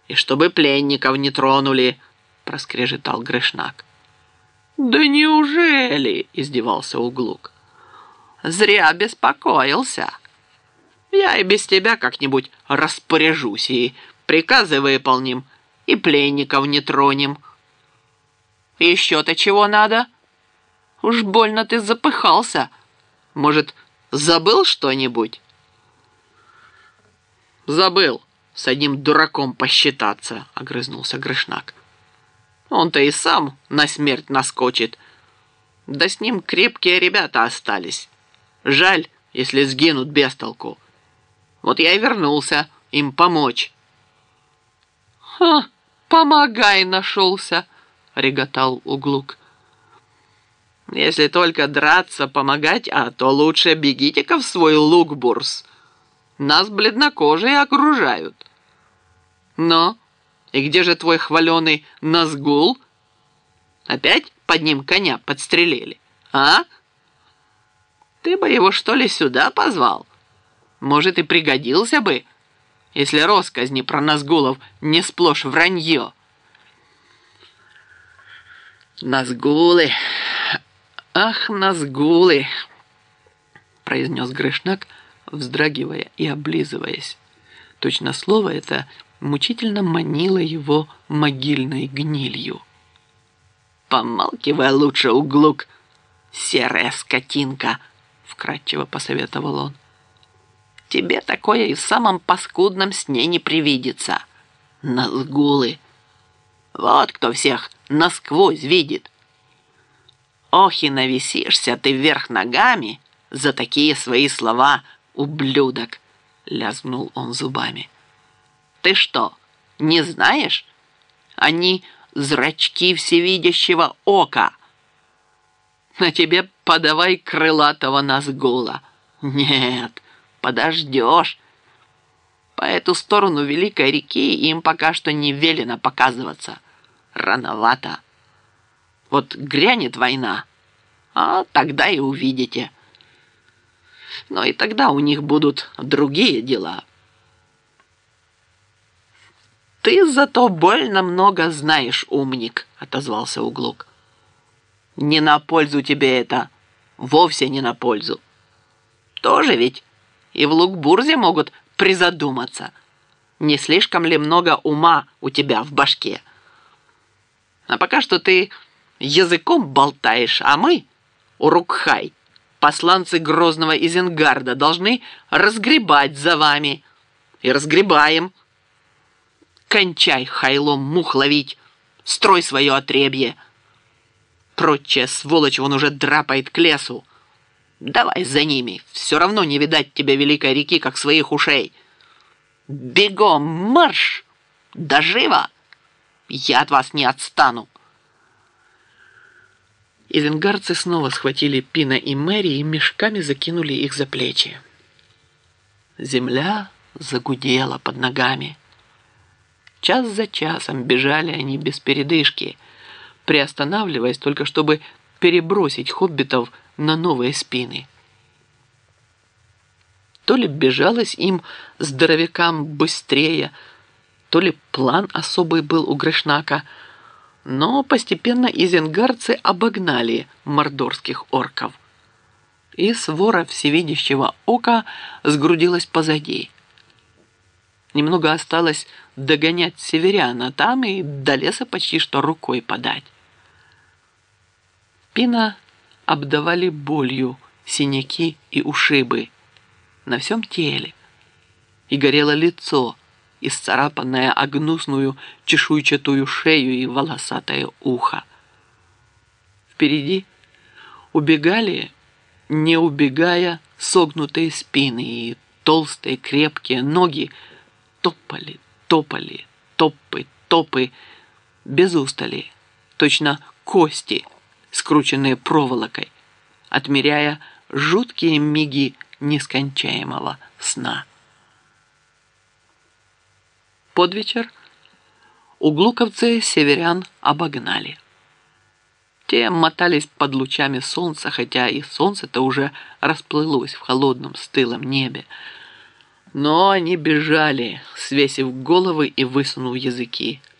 и чтобы пленников не тронули, проскрежетал Гришнак. Да неужели? Издевался Углук. Зря беспокоился. Я и без тебя как-нибудь распоряжусь, и приказы выполним, и пленников не тронем. Еще-то чего надо? Уж больно ты запыхался. Может, забыл что-нибудь? Забыл. С одним дураком посчитаться, огрызнулся Гришнак. Он-то и сам на смерть наскочит. Да с ним крепкие ребята остались. Жаль, если сгинут без толку. Вот я и вернулся им помочь. Ха, помогай нашелся, реготал Углук. Если только драться, помогать, то лучше бегите-ка в свой Лукбурс. Нас бледнокожие окружают. Но, и где же твой хваленый Назгул? Опять под ним коня подстрелили, а? Ты бы его, что ли, сюда позвал? Может, и пригодился бы, если россказни про Назгулов не сплошь вранье. Назгулы, ах, Назгулы, произнес Гришнак, вздрагивая и облизываясь. Точно слово это мучительно манило его могильной гнилью. «Помалкивай лучше, Углук, серая скотинка!» — вкратчиво посоветовал он. «Тебе такое и в самом паскудном сне не привидится. Назгулы! Вот кто всех насквозь видит! Ох и нависишься ты вверх ногами за такие свои слова, ублюдок!» — лязгнул он зубами. «Ты что, не знаешь? Они зрачки всевидящего ока. На тебе подавай крылатого Назгула. Нет, подождешь. По эту сторону Великой реки им пока что не велено показываться. Рановато. Вот грянет война, а тогда и увидите. Но и тогда у них будут другие дела». «Ты зато больно много знаешь, умник», — отозвался Углук. «Не на пользу тебе это, вовсе не на пользу. Тоже ведь и в Лукбурзе могут призадуматься, не слишком ли много ума у тебя в башке. А пока что ты языком болтаешь, а мы, Урукхай, посланцы грозного Изенгарда, должны разгребать за вами. И разгребаем. Кончай хайлом мух ловить, строй свое отребье. Прочая сволочь вон уже драпает к лесу. Давай за ними, все равно не видать тебе Великой реки, как своих ушей. Бегом марш! Да живо! Я от вас не отстану!» Изенгарцы снова схватили Пина и Мэри и мешками закинули их за плечи. Земля загудела под ногами. Час за часом бежали они без передышки, приостанавливаясь только чтобы перебросить хоббитов на новые спины. То ли бежалось им, здоровякам, быстрее, то ли план особый был у Гришнака, но постепенно изенгарцы обогнали мордорских орков, и свора всевидящего ока сгрудилась позади. Немного осталось догонять северян, а там и до леса почти что рукой подать. Пина обдавали болью синяки и ушибы на всем теле, и горело лицо, исцарапанное о гнусную чешуйчатую шею и волосатое ухо. Впереди убегали, не убегая, согнутые спины, и толстые крепкие ноги топали, топали, топы, топы, без устали, точно кости, скрученные проволокой, отмеряя жуткие миги нескончаемого сна. Под вечер углуковцы северян обогнали. Те мотались под лучами солнца, хотя и солнце-то уже расплылось в холодном стылом небе. Но они бежали, свесив головы и высунув языки.